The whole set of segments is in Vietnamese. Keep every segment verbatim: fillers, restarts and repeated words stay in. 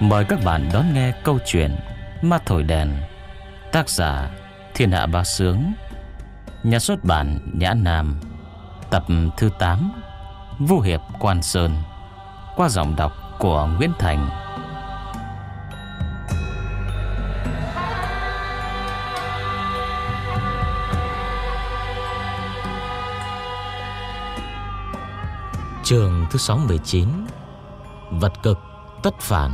Mời các bạn đón nghe câu chuyện Ma Thổi Đèn, tác giả Thiên Hạ Bá Sướng, nhà xuất bản Nhã Nam, tập thứ tám, Vu Hiệp Quan Sơn, qua giọng đọc của Nguyễn Thành. Chương thứ sáu mươi chín, Vật cực tất phản.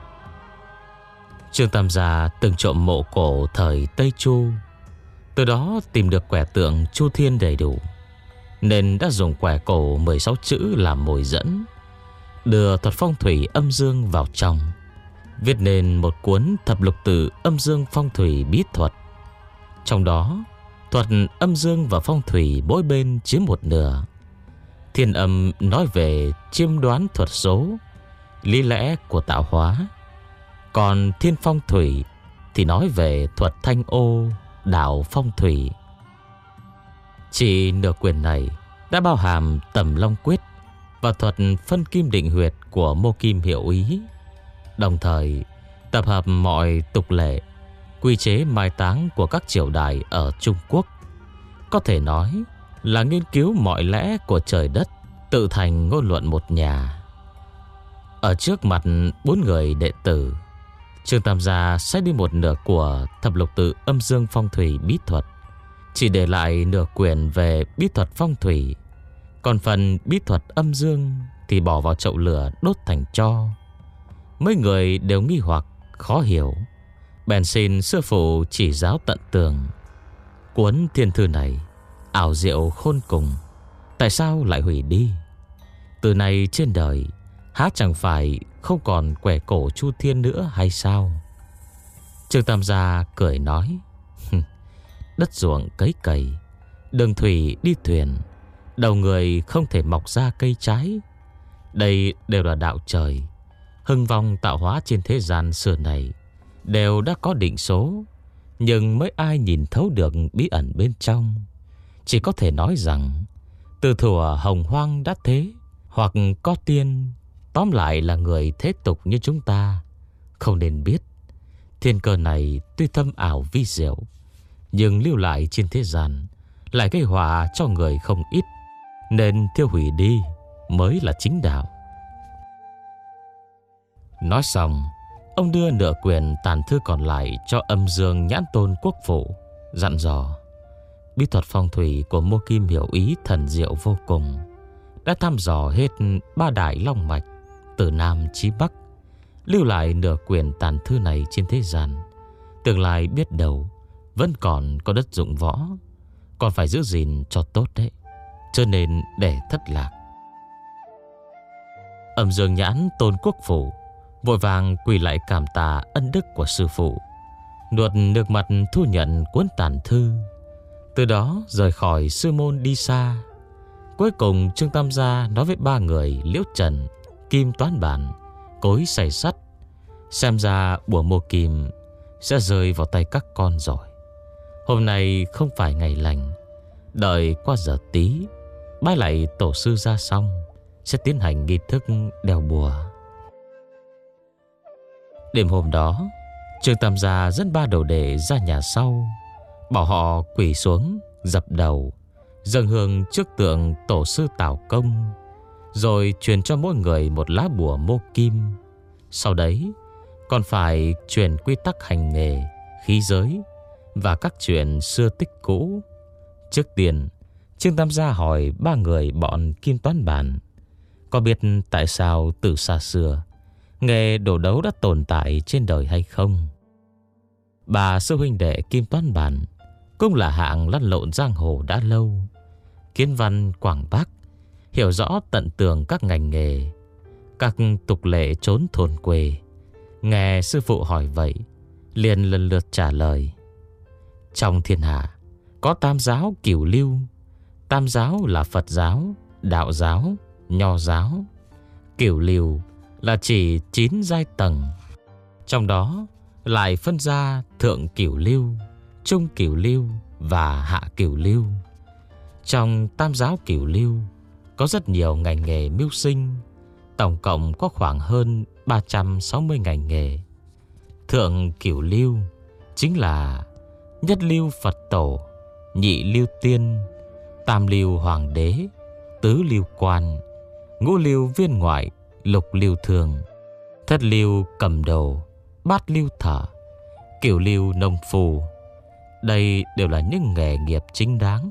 Trương Tam Gia từng trộm mộ cổ thời Tây Chu, từ đó tìm được quẻ tượng Chu Thiên đầy đủ, nên đã dùng quẻ cổ mười sáu chữ làm mồi dẫn, đưa thuật phong thủy âm dương vào trong, viết nên một cuốn thập lục tự âm dương phong thủy bí thuật. Trong đó, thuật âm dương và phong thủy mỗi bên chiếm một nửa. Thiên âm nói về chiêm đoán thuật số, lý lẽ của tạo hóa, còn thiên phong thủy thì nói về thuật thanh ô, đạo phong thủy. Chỉ nửa quyển này đã bao hàm Tầm Long Quyết và thuật phân kim định huyệt của Mô Kim Hiệu Ý, đồng thời tập hợp mọi tục lệ, quy chế mai táng của các triều đại ở Trung Quốc. Có thể nói là nghiên cứu mọi lẽ của trời đất, tự thành ngôn luận một nhà. Ở trước mặt bốn người đệ tử, Trương Tam Gia sẽ đi một nửa của thập lục tự âm dương phong thủy bí thuật, chỉ để lại nửa quyển về bí thuật phong thủy. Còn phần bí thuật âm dương thì bỏ vào chậu lửa đốt thành tro. Mấy người đều nghi hoặc khó hiểu, bèn xin sư phụ chỉ giáo tận tường. Cuốn thiên thư này ảo diệu khôn cùng, tại sao lại hủy đi? Từ nay trên đời há chẳng phải không còn quẻ cổ Chu Thiên nữa hay sao? Trương Tam Gia cười nói, đất ruộng cấy cày, đường thủy đi thuyền, đầu người không thể mọc ra cây trái. Đây đều là đạo trời, hưng vong tạo hóa trên thế gian xưa này đều đã có định số, nhưng mấy ai nhìn thấu được bí ẩn bên trong. Chỉ có thể nói rằng từ thuở hồng hoang đã thế, hoặc có tiên, tóm lại là người thế tục như chúng ta không nên biết. Thiên cơ này tuy thâm ảo vi diệu, nhưng lưu lại trên thế gian lại gây họa cho người không ít, nên tiêu hủy đi mới là chính đạo. Nói xong, ông đưa nửa quyển tàn thư còn lại cho Âm Dương Nhãn Tôn Quốc Phụ, dặn dò: bí thuật phong thủy của Mô Kim Hiểu Ý thần diệu vô cùng, đã thăm dò hết ba đại long mạch từ Nam chí Bắc. Lưu lại nửa quyển tàn thư này trên thế gian, tương lai biết đâu vẫn còn có đất dụng võ, còn phải giữ gìn cho tốt đấy, cho nên để thất lạc. Âm Dương Nhãn Tôn Quốc Phụ vội vàng quỳ lại cảm tạ ân đức của sư phụ, nuốt nước mặt thu nhận cuốn tàn thư. Từ đó rời khỏi sư môn đi xa. Cuối cùng Trương Tam Gia nói với ba người Liễu Trần, Kim Toán Bản, Cối Xày Sắt: xem ra bùa Mô Kim sẽ rơi vào tay các con rồi. Hôm nay không phải ngày lành, đợi qua giờ tí bái lại tổ sư ra xong, sẽ tiến hành nghi thức đeo bùa. Đêm hôm đó, Trương Tam Gia dẫn ba đầu đệ ra nhà sau, bảo họ quỳ xuống dập đầu, dâng hương trước tượng tổ sư Tào Công, rồi truyền cho mỗi người một lá bùa Mô Kim. Sau đấy còn phải truyền quy tắc hành nghề, khí giới và các chuyện xưa tích cũ. Trước tiên, Trương Tam Gia hỏi ba người bọn Kim Toán Bản có biết tại sao từ xa xưa nghề đổ đấu đã tồn tại trên đời hay không. Bà sư huynh đệ Kim Toán Bản cũng là hạng lăn lộn giang hồ đã lâu, kiến văn quảng bác, hiểu rõ tận tường các ngành nghề, các tục lệ trốn thôn quê. Nghe sư phụ hỏi vậy, liền lần lượt trả lời: trong thiên hạ có tam giáo cửu lưu. Tam giáo là Phật giáo, Đạo giáo, Nho giáo. Cửu lưu là chỉ chín giai tầng, trong đó lại phân ra thượng cửu lưu, trung cửu lưu và hạ cửu lưu. Trong tam giáo cửu lưu có rất nhiều ngành nghề mưu sinh, Tổng cộng có khoảng hơn ba trăm sáu mươi ngành nghề. Thượng cửu lưu chính là nhất lưu Phật tổ, nhị lưu tiên, tam lưu hoàng đế, tứ lưu quan, ngũ lưu viên ngoại, lục lưu thường, thất lưu cầm đồ, bát lưu thợ, cửu lưu nông phu. Đây đều là những nghề nghiệp chính đáng.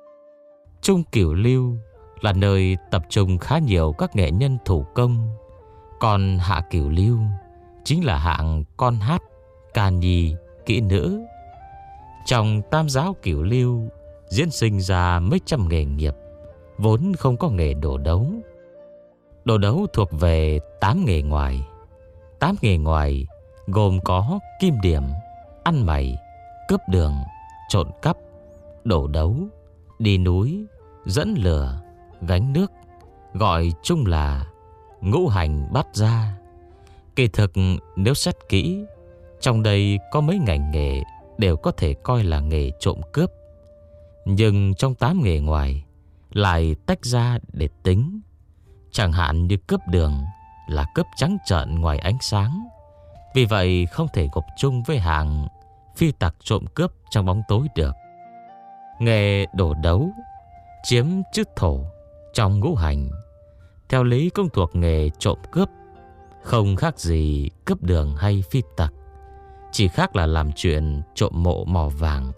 Trung cửu lưu là nơi tập trung khá nhiều các nghệ nhân thủ công. Còn hạ cửu lưu chính là hạng con hát, ca nhi, kỹ nữ. Trong tam giáo cửu lưu diễn sinh ra mấy trăm nghề nghiệp, vốn không có nghề đồ đấu. Đồ đấu thuộc về tám nghề ngoài. Tám nghề ngoài gồm có kim điểm, ăn mày, cướp đường, trộn cắp, đổ đấu, đi núi, dẫn lửa, gánh nước, gọi chung là ngũ hành bát gia. Kỳ thực nếu xét kỹ, trong đây có mấy ngành nghề đều có thể coi là nghề trộm cướp. Nhưng trong tám nghề ngoài lại tách ra để tính. Chẳng hạn như cướp đường là cướp trắng trợn ngoài ánh sáng, vì vậy không thể gộp chung với hàng phi tặc trộm cướp trong bóng tối được. Nghề đổ đấu chiếm chữ thổ trong ngũ hành, theo lý cũng thuộc nghề trộm cướp, không khác gì cướp đường hay phi tặc, chỉ khác là làm chuyện trộm mộ mỏ vàng.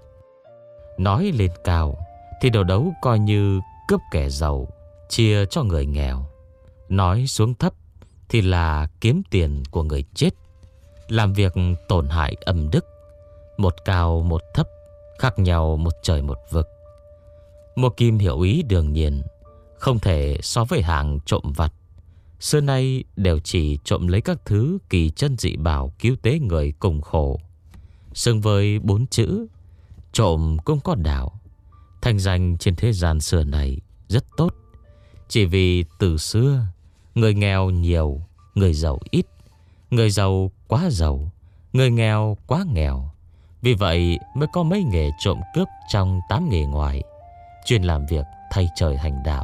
Nói lên cao thì đổ đấu coi như cướp kẻ giàu chia cho người nghèo. Nói xuống thấp thì là kiếm tiền của người chết, làm việc tổn hại âm đức. Một cao một thấp, khác nhau một trời một vực. Mua Kim hiểu ý đương nhiên không thể so với hàng trộm vặt. Xưa nay đều chỉ trộm lấy các thứ kỳ chân dị bảo cứu tế người cùng khổ. Xưng với bốn chữ trộm cũng có đạo. Thành danh trên thế gian xưa này rất tốt. Chỉ vì từ xưa người nghèo nhiều, người giàu ít, người giàu quá giàu, người nghèo quá nghèo. Vì vậy mới có mấy nghề trộm cướp trong tám nghề ngoài, chuyên làm việc thay trời hành đạo.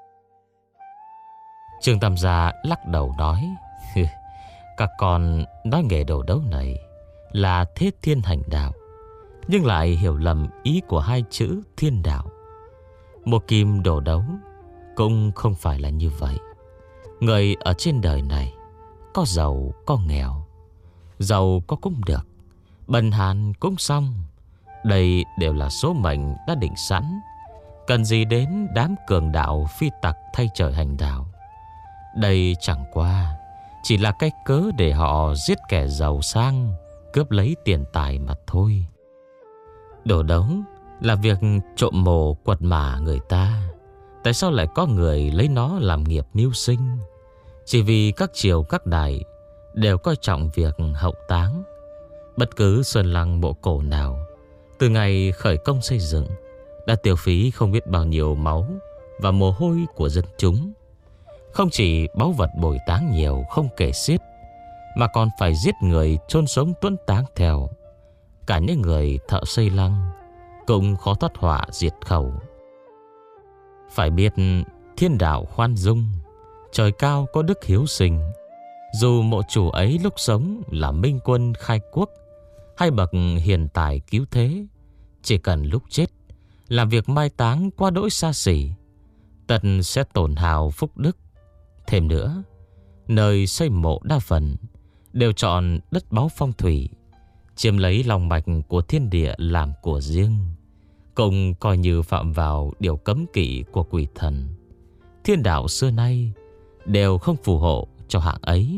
Trương Tam Gia lắc đầu nói: các con nói nghề đồ đấu này là thế thiên hành đạo, nhưng lại hiểu lầm ý của hai chữ thiên đạo. Một kim đồ đấu cũng không phải là như vậy. Người ở trên đời này có giàu có nghèo, giàu có cũng được, bần hàn cũng xong. Đây đều là số mệnh đã định sẵn, cần gì đến đám cường đạo phi tặc thay trời hành đạo. Đây chẳng qua chỉ là cái cớ để họ giết kẻ giàu sang, cướp lấy tiền tài mà thôi. Đổ đấu là việc trộm mồ quật mả người ta. Tại sao lại có người lấy nó làm nghiệp mưu sinh? Chỉ vì các triều các đại đều coi trọng việc hậu táng. Bất cứ sơn lăng mộ cổ nào từ ngày khởi công xây dựng đã tiêu phí không biết bao nhiêu máu và mồ hôi của dân chúng. Không chỉ báu vật bồi táng nhiều không kể xiết, mà còn phải giết người chôn sống tuấn táng theo. Cả những người thợ xây lăng cũng khó thoát họa diệt khẩu. Phải biết thiên đạo khoan dung, trời cao có đức hiếu sinh. Dù mộ chủ ấy lúc sống là minh quân khai quốc hay bậc hiền tài cứu thế, chỉ cần lúc chết làm việc mai táng quá đỗi xa xỉ, tất sẽ tổn hào phúc đức. Thêm nữa, nơi xây mộ đa phần đều chọn đất báu phong thủy, chiếm lấy lòng mạch của thiên địa làm của riêng, cũng coi như phạm vào điều cấm kỵ của quỷ thần. Thiên đạo xưa nay đều không phù hộ cho hạng ấy.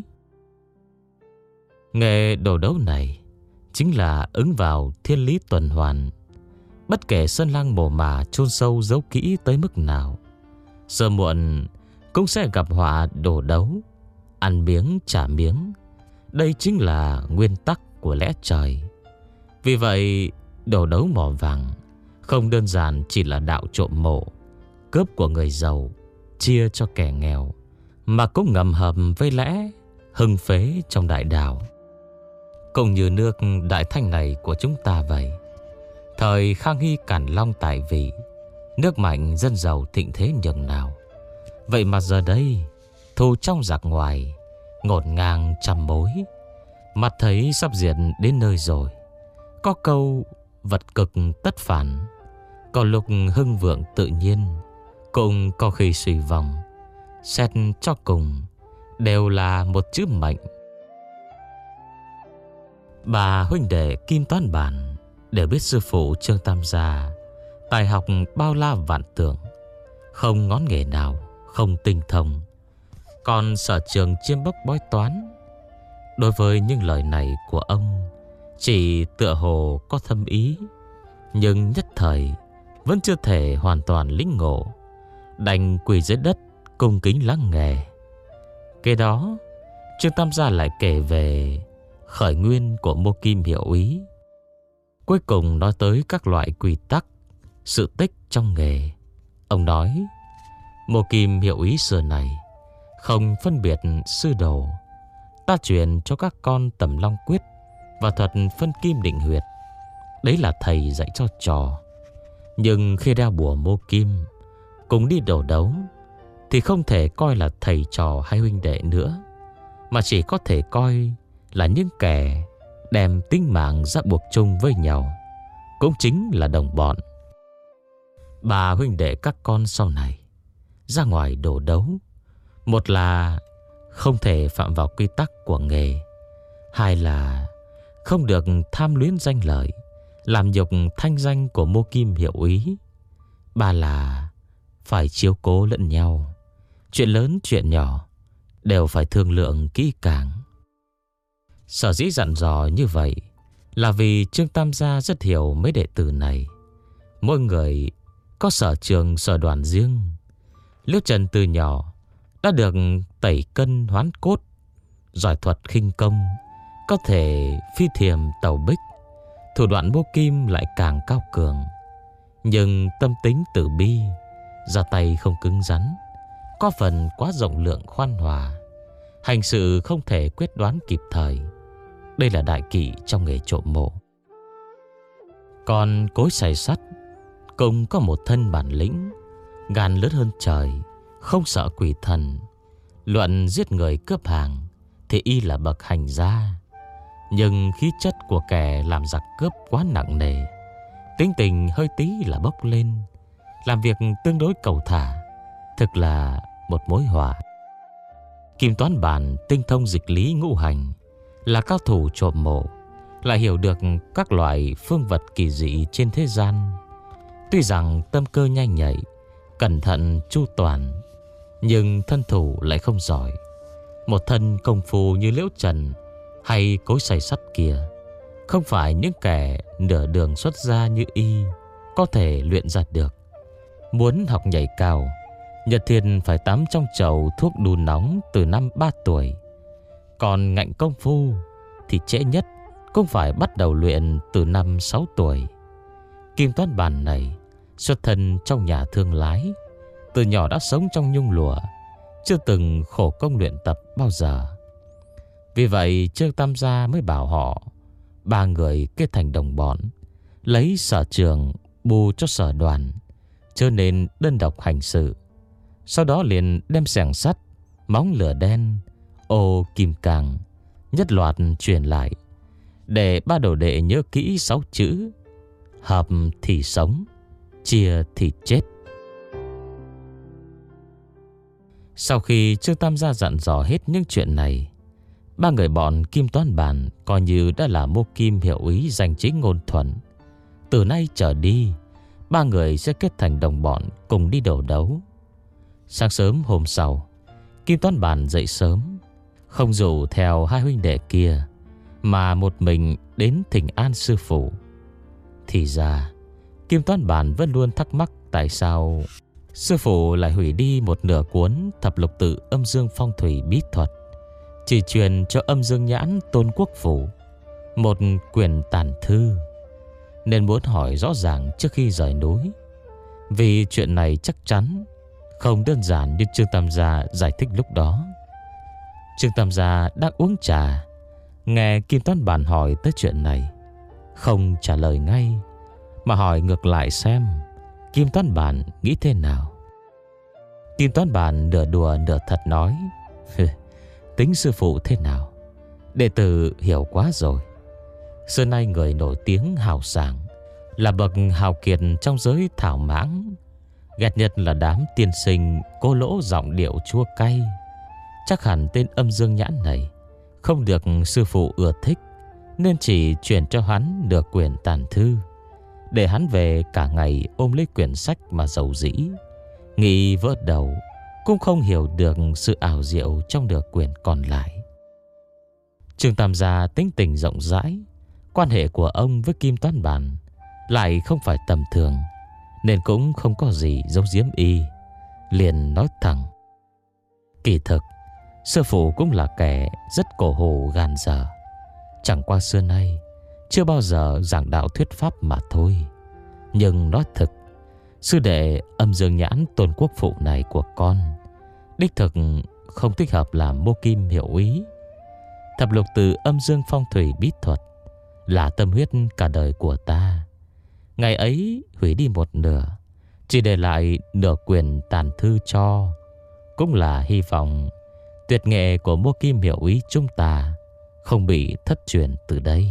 Nghề đồ đấu này chính là ứng vào thiên lý tuần hoàn. Bất kể sơn lăng mồ mả chôn sâu giấu kỹ tới mức nào, sớm muộn cũng sẽ gặp họa đổ đấu, ăn miếng trả miếng. Đây chính là nguyên tắc của lẽ trời. Vì vậy đổ đấu mỏ vàng không đơn giản chỉ là đạo trộm mộ, cướp của người giàu chia cho kẻ nghèo, mà cũng ngầm hợp với lẽ hưng phế trong đại đạo. Cũng như nước Đại Thanh này của chúng ta vậy. Thời Khang Hy Càn Long tại vị, nước mạnh dân giàu thịnh thế nhường nào. Vậy mà giờ đây thù trong giặc ngoài, ngổn ngang trăm mối. Mặt thấy sắp diệt đến nơi rồi. Có câu vật cực tất phản, có lúc hưng vượng tự nhiên, cũng có khi suy vong. Xét cho cùng đều là một chữ mệnh. Bà huynh đệ Kim Toán Bản đều biết sư phụ Trương Tam Gia tài học bao la vạn tượng, không ngón nghề nào không tinh thông. Còn sở trường chiêm bốc bói toán, đối với những lời này của ông chỉ tựa hồ có thâm ý, nhưng nhất thời vẫn chưa thể hoàn toàn lĩnh ngộ, đành quỳ dưới đất cung kính lắng nghe. Kế đó Trương Tam Gia lại kể về khởi nguyên của Mô Kim Hiệu Úy, cuối cùng nói tới các loại quy tắc, sự tích trong nghề. Ông nói Mô Kim Hiệu Úy xưa này không phân biệt sư đồ, ta truyền cho các con Tầm Long Quyết và thuật phân kim định huyệt, đấy là thầy dạy cho trò. Nhưng khi đeo bùa Mô Kim cùng đi đổ đấu thì không thể coi là thầy trò hay huynh đệ nữa, mà chỉ có thể coi là những kẻ đem tính mạng ra buộc chung với nhau, cũng chính là đồng bọn. Bà huynh đệ các con sau này ra ngoài đổ đấu, một là không thể phạm vào quy tắc của nghề, hai là không được tham luyến danh lợi, làm nhục thanh danh của Mô Kim Hiệu Úy, ba là phải chiếu cố lẫn nhau, chuyện lớn chuyện nhỏ đều phải thương lượng kỹ càng. Sở dĩ dặn dò như vậy là vì Trương Tam Gia rất hiểu mấy đệ tử này. Mỗi người có sở trường sở đoàn riêng. Liễu Trần từ nhỏ đã được tẩy cân hoán cốt, giỏi thuật khinh công, có thể phi thiềm tàu bích. Thủ đoạn Mô Kim lại càng cao cường, nhưng tâm tính từ bi, ra tay không cứng rắn, có phần quá rộng lượng khoan hòa, hành sự không thể quyết đoán kịp thời. Đây là đại kỵ trong nghề trộm mộ. Còn Cối Xài Sắt cũng có một thân bản lĩnh, gan lớn hơn trời, không sợ quỷ thần. Luận giết người cướp hàng thì y là bậc hành gia, nhưng khí chất của kẻ làm giặc cướp quá nặng nề, tính tình hơi tí là bốc lên, làm việc tương đối cầu thả, thực là một mối họa. Kim Toán Bản tinh thông dịch lý ngũ hành, là cao thủ trộm mộ, lại hiểu được các loại phương vật kỳ dị trên thế gian. Tuy rằng tâm cơ nhanh nhạy, cẩn thận chu toàn, nhưng thân thủ lại không giỏi. Một thân công phu như Liễu Trần hay Cối Xài Sắt kia, không phải những kẻ nửa đường xuất gia như y có thể luyện ra được. Muốn học nhảy cao, Nhật Thiên phải tắm trong chậu thuốc đun nóng từ năm ba tuổi. Còn ngạnh công phu thì trễ nhất cũng phải bắt đầu luyện từ năm sáu tuổi. Kim Toán Bản này xuất thân trong nhà thương lái, từ nhỏ đã sống trong nhung lụa, chưa từng khổ công luyện tập bao giờ. Vì vậy Trương Tam Gia mới bảo họ ba người kết thành đồng bọn, lấy sở trường bù cho sở đoàn, cho nên đơn độc hành sự. Sau đó liền đem xẻng sắt, móng lửa đen, ô kim cang nhất loạt truyền lại, để ba đồ đệ nhớ kỹ sáu chữ: hợp thì sống, chia thì chết. Sau khi Trương Tam Gia dặn dò hết những chuyện này, ba người bọn Kim Toán Bản coi như đã là Mô Kim Hiệu Úy danh chính ngôn thuận. Từ nay trở đi, ba người sẽ kết thành đồng bọn cùng đi đổ đấu. Sáng sớm hôm sau, Kim Toán Bản dậy sớm, không rủ theo hai huynh đệ kia, mà một mình đến thỉnh an sư phụ. Thì ra Kim Toán Bản vẫn luôn thắc mắc tại sao sư phụ lại hủy đi một nửa cuốn Thập Lục Tự Âm Dương Phong Thủy Bí Thuật, chỉ truyền cho Âm Dương Nhãn Tôn Quốc Phủ một quyển tản thư, nên muốn hỏi rõ ràng trước khi rời núi. Vì chuyện này chắc chắn không đơn giản như Trương Tam Gia giải thích lúc đó. Trương Tam Gia đang uống trà, nghe Kim Toán Bản hỏi tới chuyện này, không trả lời ngay, mà hỏi ngược lại xem Kim Toán Bản nghĩ thế nào. Kim Toán Bản nửa đùa nửa thật nói: Tính sư phụ thế nào, đệ tử hiểu quá rồi. Xưa nay người nổi tiếng hào sảng, là bậc hào kiệt trong giới thảo mãng. Ghét nhất là đám tiên sinh cô lỗ giọng điệu chua cay. Chắc hẳn tên Âm Dương Nhãn này không được sư phụ ưa thích, nên chỉ chuyển cho hắn được quyền tàn thư, để hắn về cả ngày ôm lấy quyển sách mà dầu dĩ. Nghĩ vỡ đầu cũng không hiểu được sự ảo diệu trong được quyền còn lại. Trương Tam Gia tính tình rộng rãi, quan hệ của ông với Kim Toán Bản lại không phải tầm thường, nên cũng không có gì giấu giếm y, liền nói thẳng: kỳ thực sư phụ cũng là kẻ rất cổ hủ gàn dở, chẳng qua xưa nay chưa bao giờ giảng đạo thuyết pháp mà thôi. Nhưng nói thực, sư đệ Âm Dương Nhãn Tôn Quốc Phụ này của con đích thực không thích hợp làm mô kim hiệu úy. Thập lục từ Âm Dương Phong Thủy Bí Thuật là tâm huyết cả đời của ta. Ngày ấy hủy đi một nửa, chỉ để lại nửa quyền tàn thư cho, cũng là hy vọng tuyệt nghệ của mô kim hiệu úy chúng ta không bị thất truyền từ đây.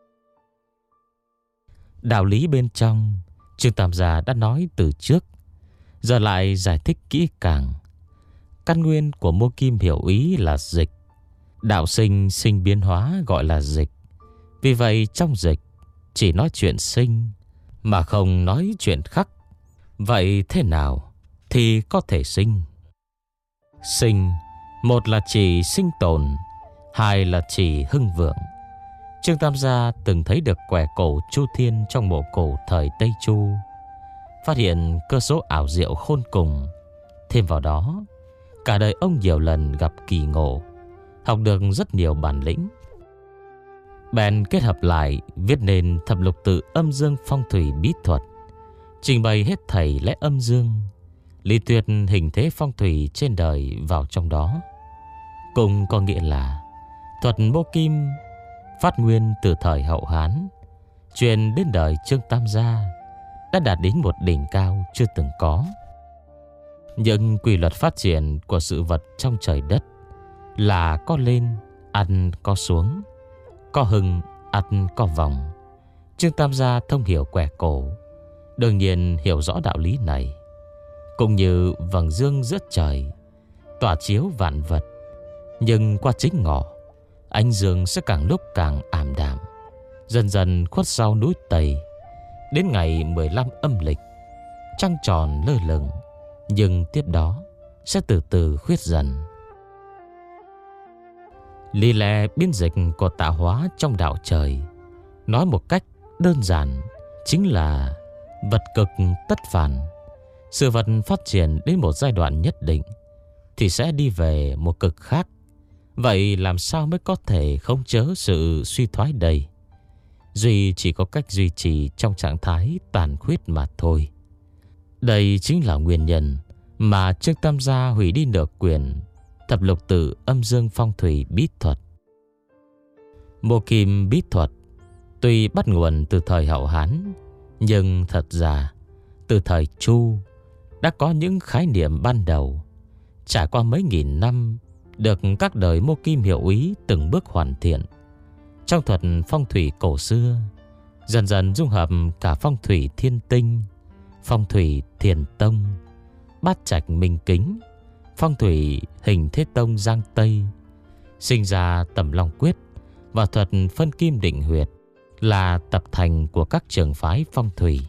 Đạo lý bên trong Trương Tam Gia đã nói từ trước, giờ lại giải thích kỹ càng. Căn nguyên của mô kim hiệu úy là dịch, đạo sinh sinh biến hóa gọi là dịch. Vì vậy trong dịch chỉ nói chuyện sinh mà không nói chuyện khắc. Vậy thế nào thì có thể sinh? Sinh, một là chỉ sinh tồn, hai là chỉ hưng vượng. Trương Tam Gia từng thấy được quẻ cổ Chu Thiên trong mộ cổ thời Tây Chu, phát hiện cơ số ảo diệu khôn cùng. Thêm vào đó, cả đời ông nhiều lần gặp kỳ ngộ, học được rất nhiều bản lĩnh. Bèn kết hợp lại viết nên thập lục tự Âm Dương Phong Thủy Bí Thuật, trình bày hết thảy lẽ âm dương, lý tuyệt hình thế phong thủy trên đời vào trong đó. Cùng có nghĩa là thuật mô kim phát nguyên từ thời Hậu Hán, truyền đến đời Trương Tam Gia, đã đạt đến một đỉnh cao chưa từng có. Nhưng quy luật phát triển của sự vật trong trời đất là có lên, ăn có xuống, có hưng, ăn có vòng. Trương Tam Gia thông hiểu quẻ cổ, đương nhiên hiểu rõ đạo lý này. Cũng như vầng dương giữa trời tỏa chiếu vạn vật, nhưng qua chính ngọ, ánh dương sẽ càng lúc càng ảm đạm, dần dần khuất sau núi Tây. Đến ngày mười lăm âm lịch, trăng tròn lơ lửng, nhưng tiếp đó sẽ từ từ khuyết dần. Lý lẽ biến dịch của tạo hóa trong đạo trời, nói một cách đơn giản, chính là vật cực tất phản. Sự vật phát triển đến một giai đoạn nhất định thì sẽ đi về một cực khác. Vậy làm sao mới có thể khống chế sự suy thoái đây? Duy chỉ có cách duy trì trong trạng thái tàn khuyết mà thôi. Đây chính là nguyên nhân mà Trương Tam Gia hủy đi nửa quyền thập lục tự Âm Dương Phong Thủy Bí Thuật. Mô kim bí thuật tuy bắt nguồn từ thời Hậu Hán, nhưng thật ra từ thời Chu đã có những khái niệm ban đầu. Trải qua mấy nghìn năm, được các đời mô kim hiệu úy từng bước hoàn thiện. Trong thuật phong thủy cổ xưa, dần dần dung hợp cả phong thủy thiên tinh, phong thủy thiền tông, bát trạch minh kính, phong thủy hình thế tông giang tây, sinh ra tầm long quyết và thuật phân kim định huyệt, là tập thành của các trường phái phong thủy.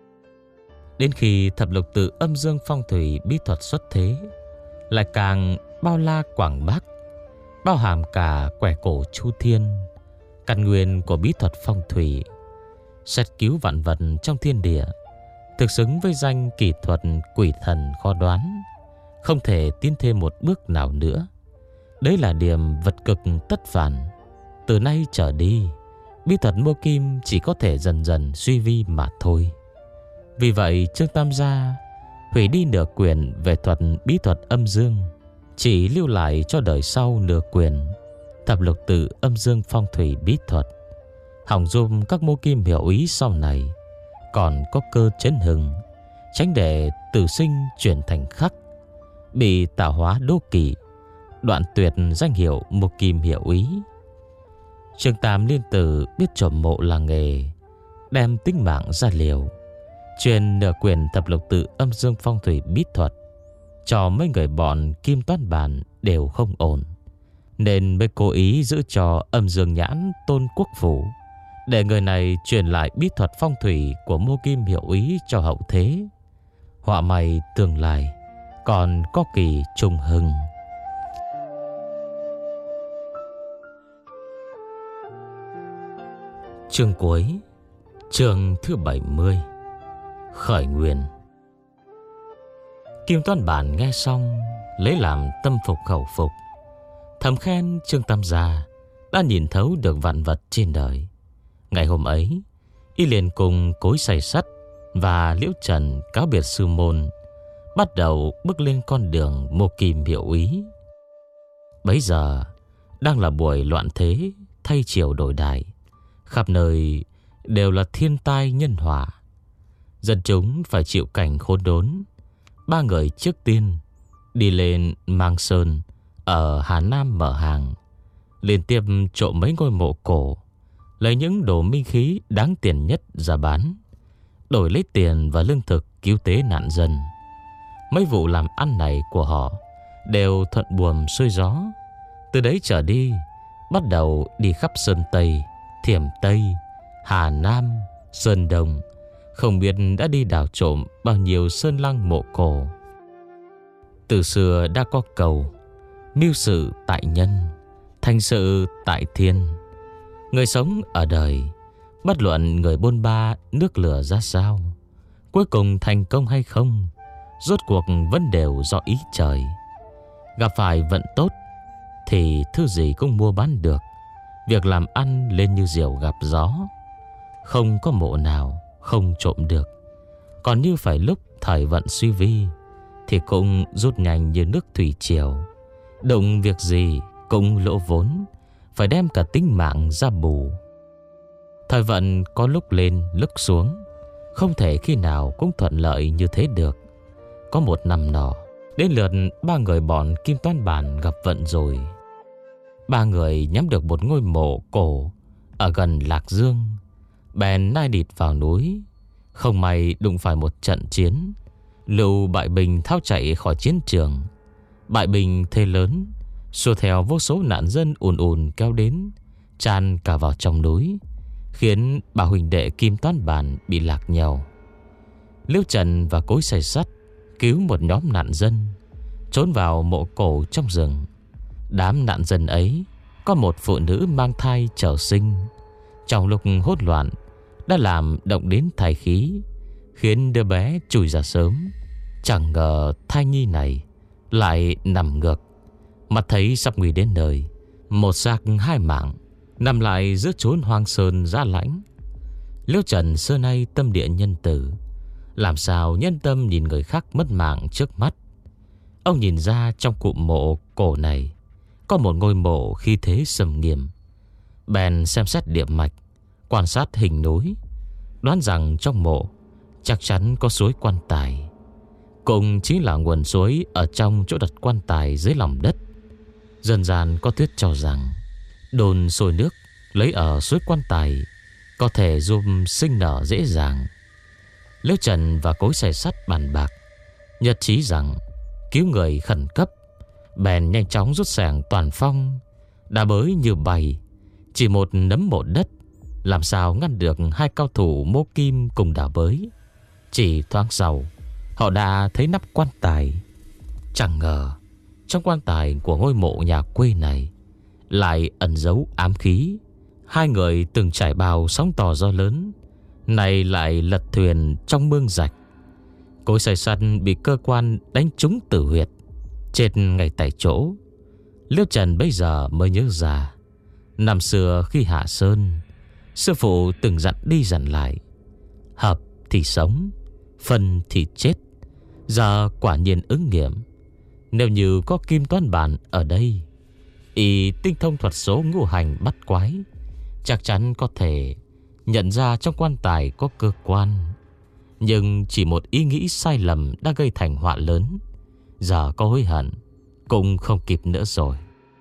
Đến khi thập lục tự Âm Dương Phong Thủy Bí Thuật xuất thế, lại càng bao la quảng bác, bao hàm cả quẻ cổ Chu Thiên, căn nguyên của bí thuật phong thủy, xét cứu vạn vật trong thiên địa, thực xứng với danh kỳ thuật quỷ thần khó đoán, không thể tiến thêm một bước nào nữa. Đấy là điểm vật cực tất phản. Từ nay trở đi, bí thuật mô kim chỉ có thể dần dần suy vi mà thôi. Vì vậy Trương Tam Gia hủy đi nửa quyền về thuật bí thuật âm dương, chỉ lưu lại cho đời sau nửa quyền thập lục tự Âm Dương Phong Thủy Bí Thuật, hòng giúp các mô kim hiệu úy sau này còn có cơ chấn hưng, tránh để tử sinh chuyển thành khắc, bị tạo hóa đô kỵ, đoạn tuyệt danh hiệu một kim hiệu ý. Trương Tam Liên Tử biết trộm mộ là nghề, đem tính mạng ra liều, truyền nửa quyền thập lục tự âm dương phong thủy bí thuật cho mấy người bọn Kim Toán Bản đều không ổn, nên mới cố ý giữ cho âm dương nhãn Tôn Quốc Phủ, để người này truyền lại bí thuật phong thủy của Mô Kim hiệu ý cho hậu thế. Họa may tương lai còn có kỳ trùng hưng. Chương cuối. Chương thứ bảy mươi. Khởi nguyên. Kim Toán Bản nghe xong lấy làm tâm phục khẩu phục, thầm khen Trương Tam gia đã nhìn thấu được vạn vật trên đời. Ngày hôm ấy, y liền cùng Cối Xay Sắt và Liễu Trần cáo biệt sư môn, bắt đầu bước lên con đường Mô Kim hiệu ý. Bấy giờ đang là buổi loạn thế, thay chiều đổi đài, khắp nơi đều là thiên tai nhân họa, dân chúng phải chịu cảnh khốn đốn. Ba người trước tiên đi lên Mang Sơn ở Hà Nam mở hàng, liên tiếp trộm mấy ngôi mộ cổ, lấy những đồ minh khí đáng tiền nhất ra bán, đổi lấy tiền và lương thực cứu tế nạn dân. Mấy vụ làm ăn này của họ đều thuận buồm xuôi gió. Từ đấy trở đi, bắt đầu đi khắp Sơn Tây, Thiểm Tây, Hà Nam, Sơn Đông, không biết đã đi đào trộm bao nhiêu sơn lăng mộ cổ. Từ xưa đã có cầu: mưu sự tại nhân, thành sự tại thiên. Người sống ở đời, bất luận người bôn ba nước lửa ra sao, cuối cùng thành công hay không, rốt cuộc vẫn đều do ý trời. Gặp phải vận tốt thì thứ gì cũng mua bán được, việc làm ăn lên như diều gặp gió. Không có mộ nào không trộm được. Còn như phải lúc thời vận suy vi thì cũng rút nhanh như nước thủy triều, động việc gì cũng lỗ vốn, phải đem cả tính mạng ra bù. Thời vận có lúc lên lúc xuống, không thể khi nào cũng thuận lợi như thế được. Có một năm nọ, đến lượt ba người bọn Kim Toán Bản gặp vận rồi. Ba người nhắm được một ngôi mộ cổ ở gần Lạc Dương, bèn nai địt vào núi. Không may đụng phải một trận chiến, Lưu Bại Bình tháo chạy khỏi chiến trường. Bại Bình thế lớn, xua theo vô số nạn dân ùn ùn kéo đến, tràn cả vào trong núi, khiến bà huynh đệ Kim Toán Bản bị lạc nhào. Liễu Trần và Cối Xay Sắt cứu một nhóm nạn dân, trốn vào mộ cổ trong rừng. Đám nạn dân ấy có một phụ nữ mang thai chờ sinh. Trong lúc hỗn loạn đã làm động đến thai khí, khiến đứa bé chui ra sớm. Chẳng ngờ thai nhi này lại nằm ngược, mặt thấy sắp nguy đến nơi, một xác hai mạng nằm lại giữa chốn hoang sơn giá lãnh. Liễu Trần xưa nay tâm địa nhân tử, làm sao nhân tâm nhìn người khác mất mạng trước mắt. Ông nhìn ra trong cụm mộ cổ này có một ngôi mộ khí thế sầm nghiêm, bèn xem xét địa mạch, quan sát hình núi, đoán rằng trong mộ chắc chắn có suối quan tài, cũng chính là nguồn suối ở trong chỗ đặt quan tài dưới lòng đất. Dân gian có thuyết cho rằng đồn sôi nước lấy ở suối quan tài có thể giúp sinh nở dễ dàng. Liễu Trần và Cối Xay Sắt bàn bạc, nhất trí rằng cứu người khẩn cấp, bèn nhanh chóng rút xẻng toàn phong, đá bới như bay. Chỉ một nấm mộ đất làm sao ngăn được hai cao thủ Mô Kim cùng đào bới. Chỉ thoáng sau, họ đã thấy nắp quan tài. Chẳng ngờ trong quan tài của ngôi mộ nhà quê này lại ẩn giấu ám khí. Hai người từng trải bao sóng to gió lớn, này lại lật thuyền trong mương rạch. Cối Xay Sắt bị cơ quan đánh trúng tử huyệt, chết ngay tại chỗ. Liễu Trần bây giờ mới nhớ ra, năm xưa khi hạ sơn, sư phụ từng dặn đi dặn lại: hợp thì sống, phân thì chết. Giờ quả nhiên ứng nghiệm. Nếu như có Kim Toán Bản ở đây, y tinh thông thuật số ngũ hành bắt quái, chắc chắn có thể nhận ra trong quan tài có cơ quan. Nhưng chỉ một ý nghĩ sai lầm đã gây thành họa lớn. Giờ có hối hận cũng không kịp nữa rồi.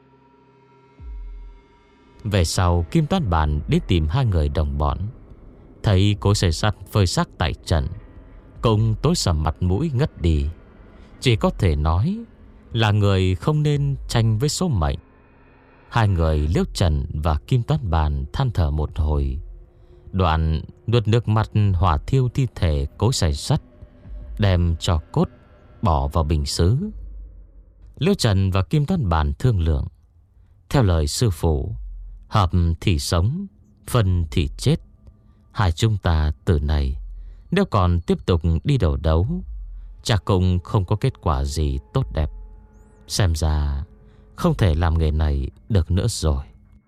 Về sau Kim Toán Bản đi tìm hai người đồng bọn, thấy cối xay sắt phơi xác tại trận, cũng tối sầm mặt mũi ngất đi. Chỉ có thể nói là người không nên tranh với số mệnh. Hai người Liễu Trần và Kim Toán Bản than thở một hồi, đoạn nuốt nước mắt hỏa thiêu thi thể cối xay sắt, đem cho cốt bỏ vào bình sứ. Liễu Trần và Kim Toán Bản thương lượng, theo lời sư phụ, hợp thì sống, phân thì chết. Hai chúng ta từ này nếu còn tiếp tục đi đầu đấu, chắc cũng không có kết quả gì tốt đẹp. Xem ra không thể làm nghề này được nữa rồi.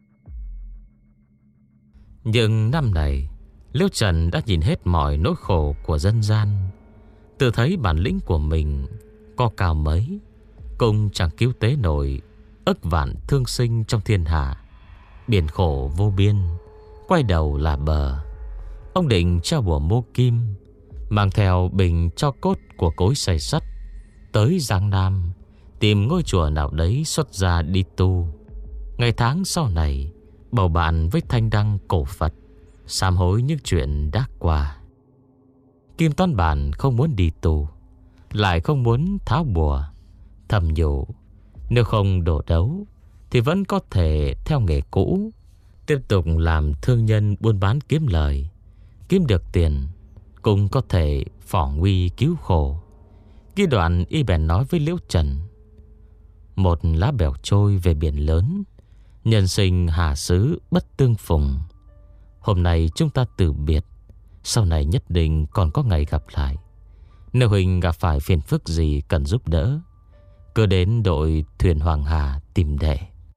Nhưng năm này Liễu Trần đã nhìn hết mọi nỗi khổ của dân gian, tự thấy bản lĩnh của mình có cao mấy cũng chẳng cứu tế nổi ức vạn thương sinh trong thiên hạ. Biển khổ vô biên, quay đầu là bờ. Ông định treo bùa mô kim, mang theo bình cho cốt của cối xay sắt, tới Giang Nam tìm ngôi chùa nào đấy xuất gia đi tu. Ngày tháng sau này bầu bạn với thanh đăng cổ Phật, sám hối những chuyện đã qua. Kim Toán Bản không muốn đi tu, lại không muốn tháo bùa, thầm nhủ nếu không đổ đấu thì vẫn có thể theo nghề cũ, tiếp tục làm thương nhân buôn bán kiếm lời. Kiếm được tiền cũng có thể phỏ nguy cứu khổ. Khi đoạn y bèn nói với Liễu Trần, một lá bèo trôi về biển lớn, nhân sinh hà xứ bất tương phùng. Hôm nay chúng ta từ biệt, sau này nhất định còn có ngày gặp lại. Nếu Huỳnh gặp phải phiền phức gì cần giúp đỡ, cứ đến đội thuyền Hoàng Hà tìm đệ.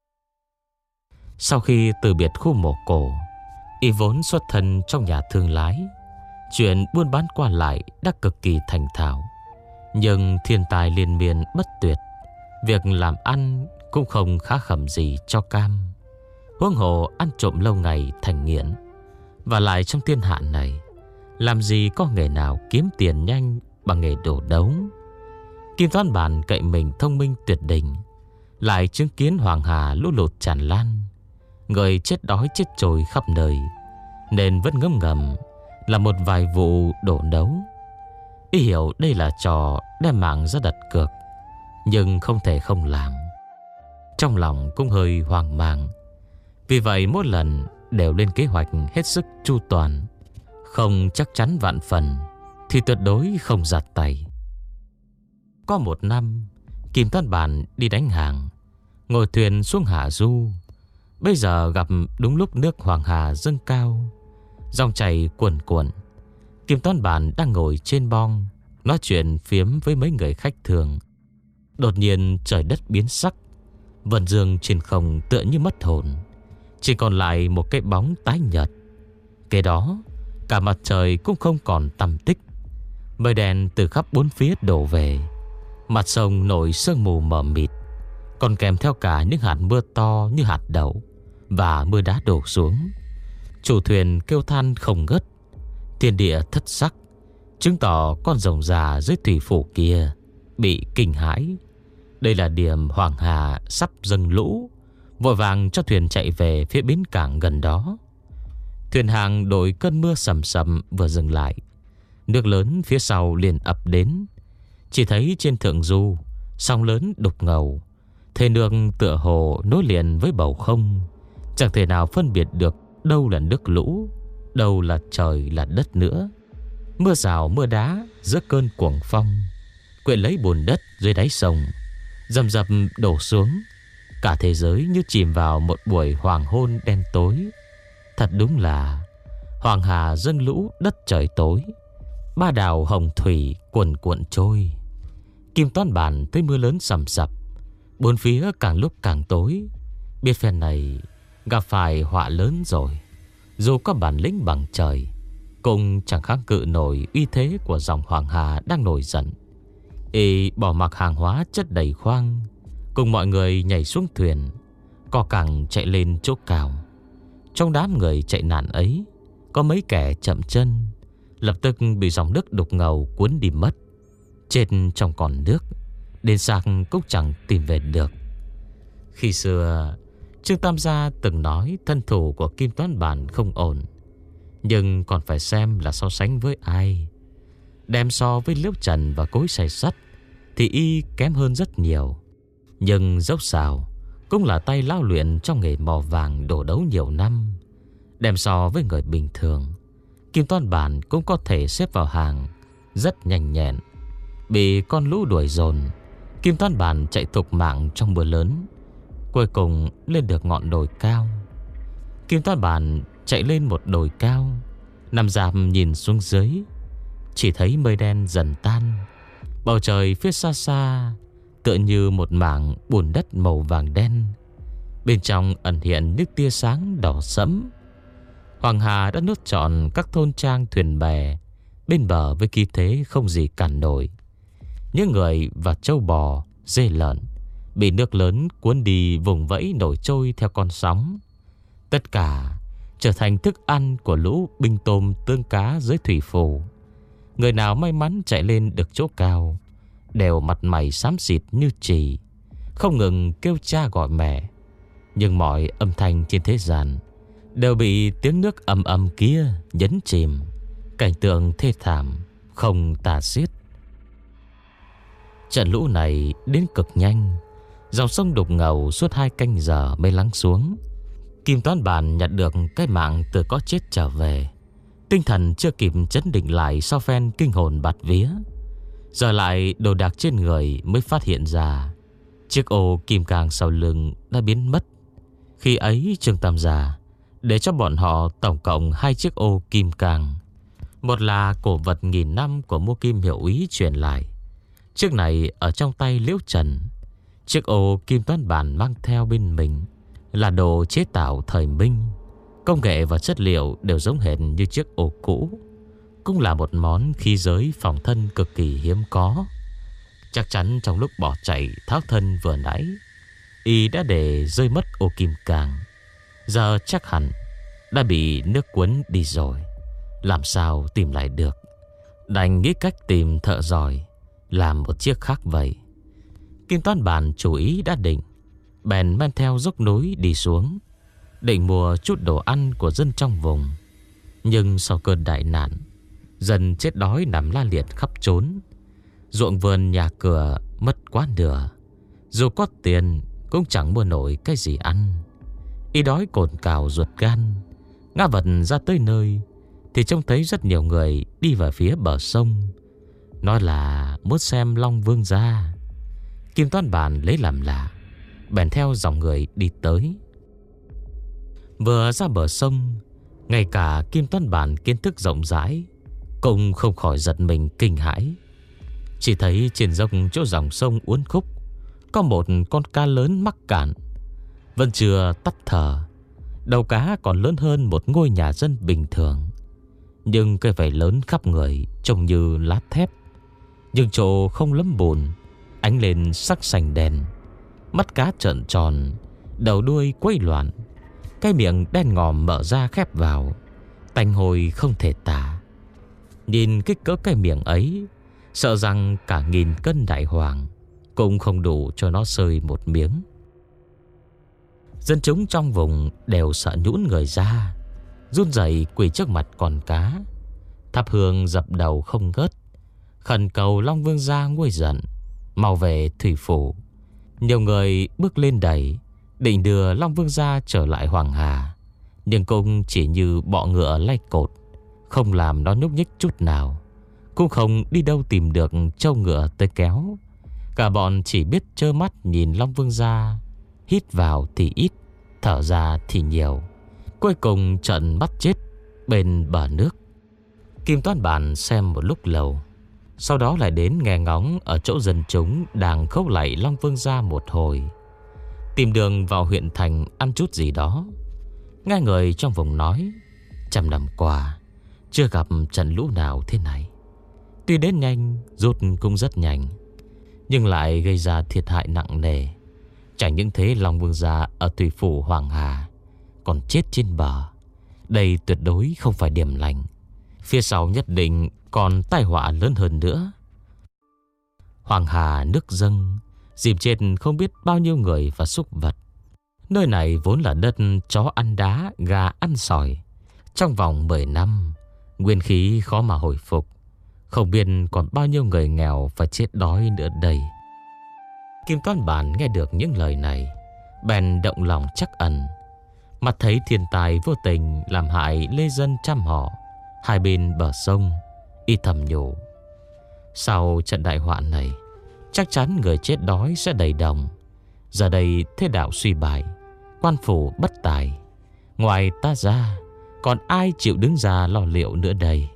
Sau khi từ biệt khu mộ cổ, y vốn xuất thân trong nhà thương lái, chuyện buôn bán qua lại đã cực kỳ thành thạo. Nhưng thiên tài liên miên bất tuyệt, việc làm ăn cũng không khá khẩm gì cho cam. Huống hồ ăn trộm lâu ngày thành nghiện. Và lại trong thiên hạ này, làm gì có nghề nào kiếm tiền nhanh bằng nghề đổ đấu. Kim Toán Bản cậy mình thông minh tuyệt đỉnh, lại chứng kiến Hoàng Hà lũ lụt tràn lan, người chết đói chết trôi khắp nơi, nên vẫn ngấm ngầm là một vài vụ đổ đấu. Y hiểu đây là trò đem mạng ra đặt cược, nhưng không thể không làm. Trong lòng cũng hơi hoang mang, vì vậy mỗi lần đều lên kế hoạch hết sức chu toàn. Không chắc chắn vạn phần thì tuyệt đối không giặt tay. Có một năm, Kim Toán Bản đi đánh hàng, ngồi thuyền xuống hạ du. Bây giờ gặp đúng lúc nước Hoàng Hà dâng cao, dòng chảy cuồn cuộn. Kim Toán Bản đang ngồi trên bong, nói chuyện phiếm với mấy người khách thường. Đột nhiên trời đất biến sắc, vân dương trên không tựa như mất hồn, chỉ còn lại một cái bóng tái nhợt. Kế đó cả mặt trời cũng không còn tăm tích. Mây đen từ khắp bốn phía đổ về, mặt sông nổi sương mù mờ mịt, còn kèm theo cả những hạt mưa to như hạt đậu và mưa đá đổ xuống. Chủ thuyền kêu than không ngớt, thiên địa thất sắc, chứng tỏ con rồng già dưới thủy phủ kia bị kinh hãi. Đây là điểm Hoàng Hà sắp dâng lũ, vội vàng cho thuyền chạy về phía bến cảng gần đó. Thuyền hàng đội cơn mưa sầm sầm vừa dừng lại, nước lớn phía sau liền ập đến. Chỉ thấy trên thượng du, sóng lớn đục ngầu, thề nước tựa hồ nối liền với bầu không, chẳng thể nào phân biệt được đâu là nước lũ, đâu là trời là đất nữa. Mưa rào mưa đá giữa cơn cuồng phong quyện lấy bùn đất dưới đáy sông, rầm rập đổ xuống. Cả thế giới như chìm vào một buổi hoàng hôn đen tối. Thật đúng là Hoàng Hà dâng lũ đất trời tối, ba đào hồng thủy cuồn cuộn trôi. Kim Toán Bản thấy mưa lớn sầm sập, bốn phía càng lúc càng tối, biết phen này gặp phải họa lớn rồi. Dù có bản lĩnh bằng trời, cũng chẳng kháng cự nổi uy thế của dòng Hoàng Hà đang nổi giận. Y bỏ mặc hàng hóa chất đầy khoang, cùng mọi người nhảy xuống thuyền, co cẳng chạy lên chỗ cao. Trong đám người chạy nạn ấy, có mấy kẻ chậm chân, lập tức bị dòng nước đục ngầu cuốn đi mất. Trên trong con nước đến sang cũng chẳng tìm về được. Khi xưa Trương Tam Gia từng nói thân thủ của Kim Toán Bản không ổn, nhưng còn phải xem là so sánh với ai. Đem so với Liễu Trần và Cối Xay Sắt thì y kém hơn rất nhiều. Nhưng dốc sao cũng là tay lao luyện trong nghề mò vàng đổ đấu nhiều năm. Đem so với người bình thường, Kim Toán Bản cũng có thể xếp vào hàng rất nhanh nhẹn. Bị con lũ đuổi dồn, Kim Toán Bản chạy thục mạng trong mưa lớn, cuối cùng lên được ngọn đồi cao. Kim Toán Bản chạy lên một đồi cao, nằm dạp nhìn xuống dưới, chỉ thấy mây đen dần tan. Bầu trời phía xa xa tựa như một mảng bùn đất màu vàng đen, bên trong ẩn hiện những tia sáng đỏ sẫm. Hoàng hà đã nuốt trọn các thôn trang thuyền bè bên bờ với khí thế không gì cản nổi. Những người và trâu bò, dê lợn bị nước lớn cuốn đi vùng vẫy nổi trôi theo con sóng. Tất cả trở thành thức ăn của lũ binh tôm tương cá dưới thủy phủ. Người nào may mắn chạy lên được chỗ cao đều mặt mày xám xịt như chì, không ngừng kêu cha gọi mẹ. Nhưng mọi âm thanh trên thế gian đều bị tiếng nước ầm ầm kia nhấn chìm. Cảnh tượng thê thảm không tả xiết. Trận lũ này đến cực nhanh, dòng sông đục ngầu suốt hai canh giờ mới lắng xuống. Kim Toán Bản nhận được cái mạng từ có chết trở về, tinh thần chưa kịp chấn định lại sau phen kinh hồn bạt vía. Giờ lại đồ đạc trên người mới phát hiện ra chiếc ô kim cang sau lưng đã biến mất. Khi ấy Trương Tam Gia để cho bọn họ tổng cộng hai chiếc ô kim cang. Một là cổ vật nghìn năm của Mua Kim Hiệu Úy truyền lại, chiếc này ở trong tay Liễu Trần. Chiếc ô Kim Toán Bản mang theo bên mình là đồ chế tạo thời Minh, công nghệ và chất liệu đều giống hệt như chiếc ô cũ. Cũng là một món khí giới phòng thân cực kỳ hiếm có. Chắc chắn trong lúc bỏ chạy tháo thân vừa nãy, y đã để rơi mất ô kim cang. Giờ chắc hẳn đã bị nước cuốn đi rồi, làm sao tìm lại được. Đành nghĩ cách tìm thợ giỏi làm một chiếc khác vậy. Kim Toán Bản chủ ý đã định, bèn men theo dốc núi đi xuống, định mua chút đồ ăn của dân trong vùng. Nhưng sau cơn đại nạn, dân chết đói nằm la liệt khắp trốn, ruộng vườn nhà cửa mất quá nửa. Dù có tiền cũng chẳng mua nổi cái gì ăn. Y đói cồn cào ruột gan, ngã vật ra tới nơi thì trông thấy rất nhiều người đi vào phía bờ sông, nói là muốn xem Long Vương gia. Kim Toán Bản lấy làm lạ, bèn theo dòng người đi tới. Vừa ra bờ sông, ngay cả Kim Toán Bản kiến thức rộng rãi cũng không khỏi giật mình kinh hãi. Chỉ thấy trên dốc chỗ dòng sông uốn khúc có một con cá lớn mắc cạn, vẫn chưa tắt thở. Đầu cá còn lớn hơn một ngôi nhà dân bình thường, nhưng cái vảy lớn khắp người trông như lá thép. Nhưng chỗ không lấm bùn ánh lên sắc xanh đen. Mắt cá trợn tròn, đầu đuôi quay loạn, cái miệng đen ngòm mở ra khép vào, tanh hôi không thể tả. Nhìn kích cỡ cái miệng ấy, sợ rằng cả nghìn cân đại hoàng cũng không đủ cho nó sơi một miếng. Dân chúng trong vùng đều sợ nhũn người ra, run rẩy quỳ trước mặt con cá, thắp hương dập đầu không ngớt, khẩn cầu Long Vương gia nguôi giận, mau về thủy phủ. Nhiều người bước lên đẩy, định đưa Long Vương gia trở lại Hoàng Hà, nhưng cũng chỉ như bọ ngựa lay cột, không làm nó nhúc nhích chút nào, cũng không đi đâu tìm được trâu ngựa tới kéo. Cả bọn chỉ biết trơ mắt nhìn Long Vương gia hít vào thì ít, thở ra thì nhiều, cuối cùng trận bắt chết bên bờ nước. Kim Toán Bản xem một lúc lâu, sau đó lại đến nghe ngóng ở chỗ dân chúng đang khấu lạy Long Vương gia một hồi, tìm đường vào huyện thành ăn chút gì đó. Nghe người trong vùng nói, trăm năm qua chưa gặp trận lũ nào thế này. Tuy đến nhanh, rút cũng rất nhanh, nhưng lại gây ra thiệt hại nặng nề. Chẳng những thế, Long Vương gia ở thủy phủ Hoàng Hà còn chết trên bờ. Đây tuyệt đối không phải điểm lành, phía sau nhất định còn tai họa lớn hơn nữa. Hoàng hà nước dâng, dìm chết không biết bao nhiêu người và súc vật. Nơi này vốn là đất chó ăn đá, gà ăn sỏi. Trong vòng mười năm, nguyên khí khó mà hồi phục. Không biết còn bao nhiêu người nghèo và chết đói nữa đây. Kim Toán Bản nghe được những lời này, bèn động lòng trắc ẩn. Mặt thấy thiên tai vô tình làm hại lê dân trăm họ hai bên bờ sông, y thầm nhủ: sau trận đại họa này, chắc chắn người chết đói sẽ đầy đồng. Giờ đây thế đạo suy bại, quan phủ bất tài, ngoài ta ra còn ai chịu đứng ra lo liệu nữa đây.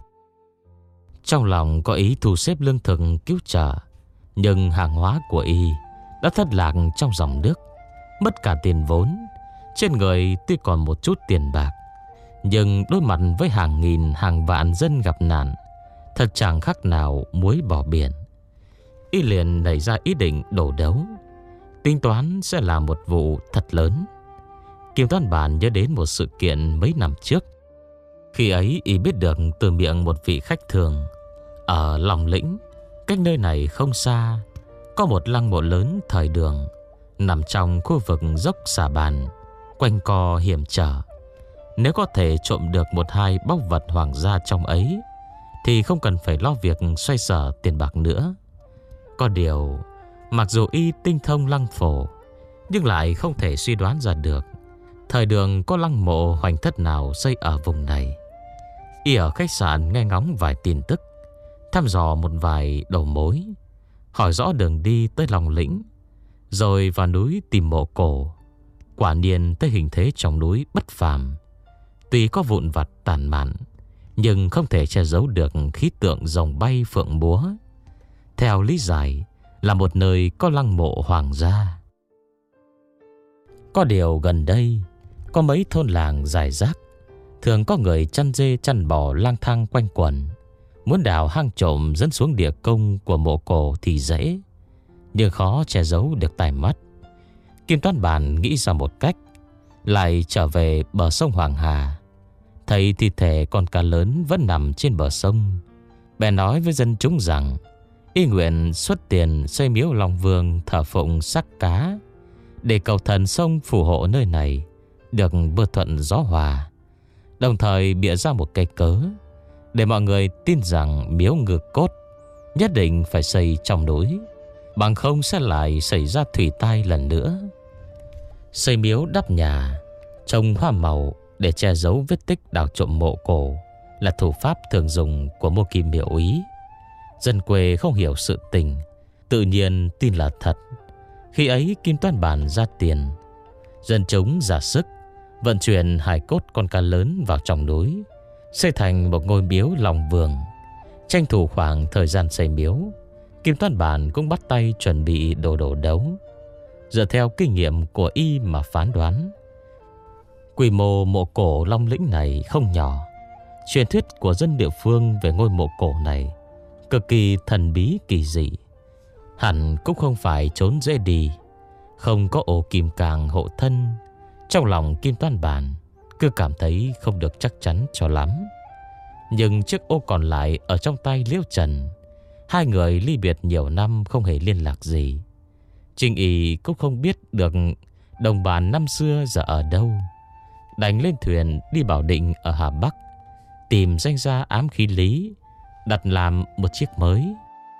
Trong lòng có ý thu xếp lương thực cứu trợ, nhưng hàng hóa của y đã thất lạc trong dòng nước, mất cả tiền vốn. Trên người tuy còn một chút tiền bạc, nhưng đối mặt với hàng nghìn hàng vạn dân gặp nạn, thật chẳng khác nào muối bỏ biển. Y liền nảy ra ý định đổ đấu, tính toán sẽ là một vụ thật lớn. Kim Toán Bản nhớ đến một sự kiện mấy năm trước. Khi ấy y biết được từ miệng một vị khách thường, ở Long Lĩnh, cách nơi này không xa, có một lăng mộ lớn thời Đường, nằm trong khu vực dốc Xà Bàn, quanh co hiểm trở. Nếu có thể trộm được một hai báu vật hoàng gia trong ấy, thì không cần phải lo việc xoay sở tiền bạc nữa. Có điều, mặc dù y tinh thông lăng phổ, nhưng lại không thể suy đoán ra được thời Đường có lăng mộ hoành thất nào xây ở vùng này. Y ở khách sạn nghe ngóng vài tin tức, thăm dò một vài đầu mối, hỏi rõ đường đi tới Long Lĩnh, rồi vào núi tìm mộ cổ. Quả nhiên thấy hình thế trong núi bất phàm, tuy có vụn vặt tàn mạn, nhưng không thể che giấu được khí tượng rồng bay phượng múa. Theo lý giải là một nơi có lăng mộ hoàng gia. Có điều gần đây có mấy thôn làng rải rác, thường có người chăn dê chăn bò lang thang quanh quẩn. Muốn đào hang trộm dẫn xuống địa cung của mộ cổ thì dễ, nhưng khó che giấu được tai mắt. Kim Toán Bản nghĩ ra một cách, lại trở về bờ sông Hoàng Hà, thấy thi thể con cá lớn vẫn nằm trên bờ sông. Bèn nói với dân chúng rằng y nguyện xuất tiền xây miếu Long Vương thờ phụng xác cá, để cầu thần sông phù hộ nơi này được mưa thuận gió hòa. Đồng thời bịa ra một cây cớ để mọi người tin rằng miếu ngự cốt nhất định phải xây trong núi, bằng không sẽ lại xảy ra thủy tai lần nữa. Xây miếu đắp nhà, trồng hoa màu để che giấu vết tích đào trộm mộ cổ là thủ pháp thường dùng của Mô Kim Miệu Úy. Dân quê không hiểu sự tình, tự nhiên tin là thật. Khi ấy Kim Toán Bản ra tiền, dân chúng ra sức vận chuyển hài cốt con cá lớn vào trong núi, xây thành một ngôi miếu Long Vương. Tranh thủ khoảng thời gian xây miếu, Kim Toán Bản cũng bắt tay chuẩn bị đồ đồ đấu. Dựa theo kinh nghiệm của y mà phán đoán, quy mô mộ cổ Long Lĩnh này không nhỏ. Truyền thuyết của dân địa phương về ngôi mộ cổ này cực kỳ thần bí kỳ dị, hẳn cũng không phải trốn dễ đi, không có ổ kim cang hộ thân. Trong lòng Kim Toán Bản cứ cảm thấy không được chắc chắn cho lắm. Nhưng chiếc ô còn lại ở trong tay Liễu Trần, hai người ly biệt nhiều năm không hề liên lạc gì. Trinh Y cũng không biết được đồng bạn năm xưa giờ ở đâu, đành lên thuyền đi Bảo Định ở Hà Bắc, tìm danh gia Ám Khí Lý, đặt làm một chiếc mới.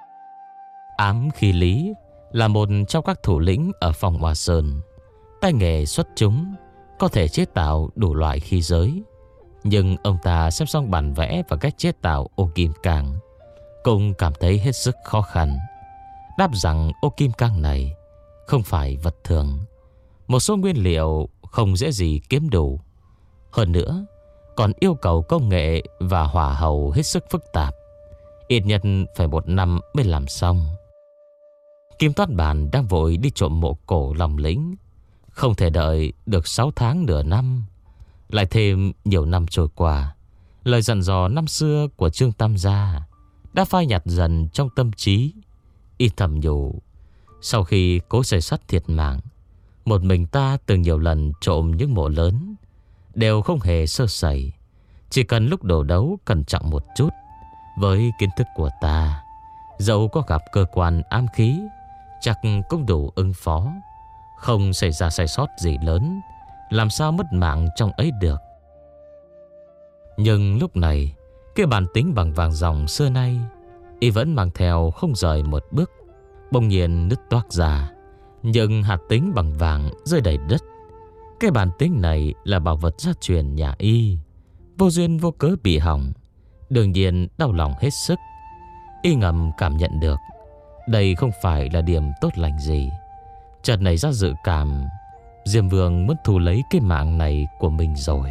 Ám Khí Lý là một trong các thủ lĩnh ở phòng Hoa Sơn, tay nghề xuất chúng, có thể chế tạo đủ loại khí giới. Nhưng ông ta xem xong bản vẽ và cách chế tạo ô kim cang, cũng cảm thấy hết sức khó khăn. Đáp rằng ô kim cang này không phải vật thường, một số nguyên liệu không dễ gì kiếm đủ. Hơn nữa còn yêu cầu công nghệ và hỏa hầu hết sức phức tạp, ít nhất phải một năm mới làm xong. Kim Toán Bản đang vội đi trộm mộ cổ Long Lĩnh, không thể đợi được sáu tháng nửa năm. Lại thêm nhiều năm trôi qua, lời dặn dò năm xưa của Trương Tam Gia đã phai nhạt dần trong tâm trí. Y thầm nhủ, sau khi Cố Xây Sắt thiệt mạng, một mình ta từng nhiều lần trộm những mộ lớn, đều không hề sơ sẩy. Chỉ cần lúc đổ đấu cẩn trọng một chút, với kiến thức của ta, dẫu có gặp cơ quan ám khí, chắc cũng đủ ứng phó, không xảy ra sai sót gì lớn, làm sao mất mạng trong ấy được. Nhưng lúc này, cái bản tính bằng vàng dòng xưa nay y vẫn mang theo không rời một bước, bỗng nhiên nứt toác ra, nhưng hạt tính bằng vàng rơi đầy đất. Cái bản tính này là bảo vật gia truyền nhà y, vô duyên vô cớ bị hỏng, đương nhiên đau lòng hết sức. Y ngầm cảm nhận được đây không phải là điểm tốt lành gì, chợt nảy ra dự cảm Diêm Vương muốn thu lấy cái mạng này của mình rồi.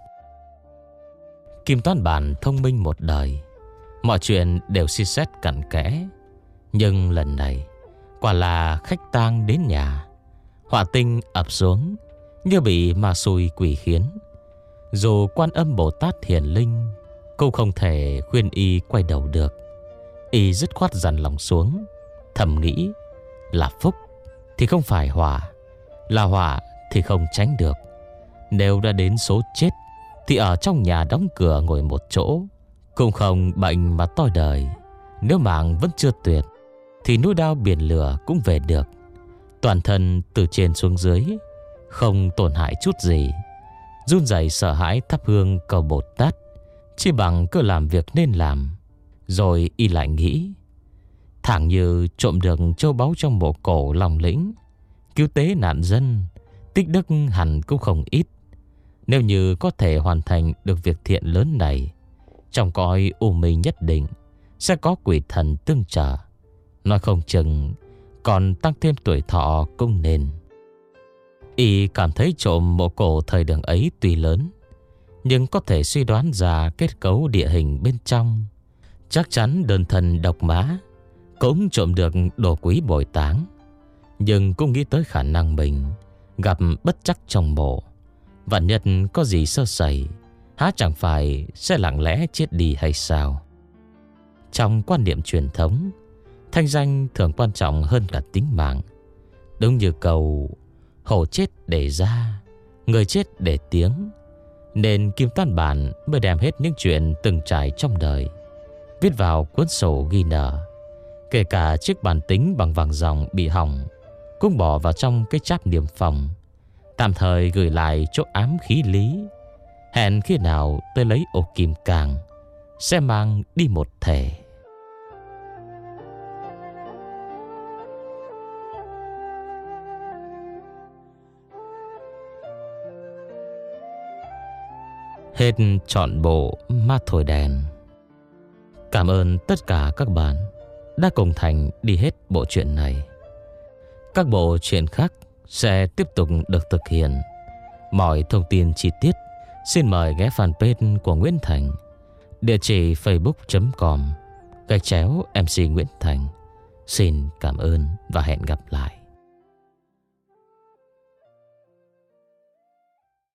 Kim Toán Bản thông minh một đời, mọi chuyện đều suy xét cặn kẽ, nhưng lần này quả là khách tang đến nhà, họa tinh ập xuống như bị ma xui quỷ khiến. Dù Quan Âm Bồ Tát hiền linh cũng không thể khuyên y quay đầu được. Y dứt khoát dằn lòng xuống, thầm nghĩ là phúc thì không phải họa, là họa thì không tránh được. Nếu đã đến số chết thì ở trong nhà đóng cửa ngồi một chỗ cũng không bệnh mà toi đời. Nếu mạng vẫn chưa tuyệt thì núi đao biển lửa cũng về được. Toàn thân từ trên xuống dưới không tổn hại chút gì, run rẩy sợ hãi thắp hương cầu Bồ Tát, chỉ bằng cứ làm việc nên làm. Rồi y lại nghĩ, thẳng như trộm được châu báu trong mộ cổ Long Lĩnh, cứu tế nạn dân, tích đức hẳn cũng không ít. Nếu như có thể hoàn thành được việc thiện lớn này, trong cõi u minh nhất định sẽ có quỷ thần tương trợ, nói không chừng còn tăng thêm tuổi thọ cũng nên. Y cảm thấy trộm mộ cổ thời đường ấy tuy lớn, nhưng có thể suy đoán ra kết cấu địa hình bên trong. Chắc chắn đơn thân độc mã cũng trộm được đồ quý bồi táng. Nhưng cũng nghĩ tới khả năng mình gặp bất trắc trong mộ, vạn nhất có gì sơ sẩy, há chẳng phải sẽ lặng lẽ chết đi hay sao? Trong quan niệm truyền thống, thanh danh thường quan trọng hơn cả tính mạng. Đúng như câu hổ chết để da, người chết để tiếng, nên Kim Toán Bản mới đem hết những chuyện từng trải trong đời viết vào cuốn sổ ghi nợ. Kể cả chiếc bàn tính bằng vàng dòng bị hỏng cũng bỏ vào trong cái cháp niêm phòng, tạm thời gửi lại chỗ ám khí lý. Hẹn khi nào tôi lấy ô kim cang sẽ mang đi một thể. Hết trọn bộ Ma Thổi Đèn. Cảm ơn tất cả các bạn đã cùng Thành đi hết bộ truyện này. Các bộ truyện khác sẽ tiếp tục được thực hiện. Mọi thông tin chi tiết xin mời ghé fanpage của Nguyễn Thành, địa chỉ facebook chấm com gạch chéo em xê Nguyễn Thành. Xin cảm ơn và hẹn gặp lại.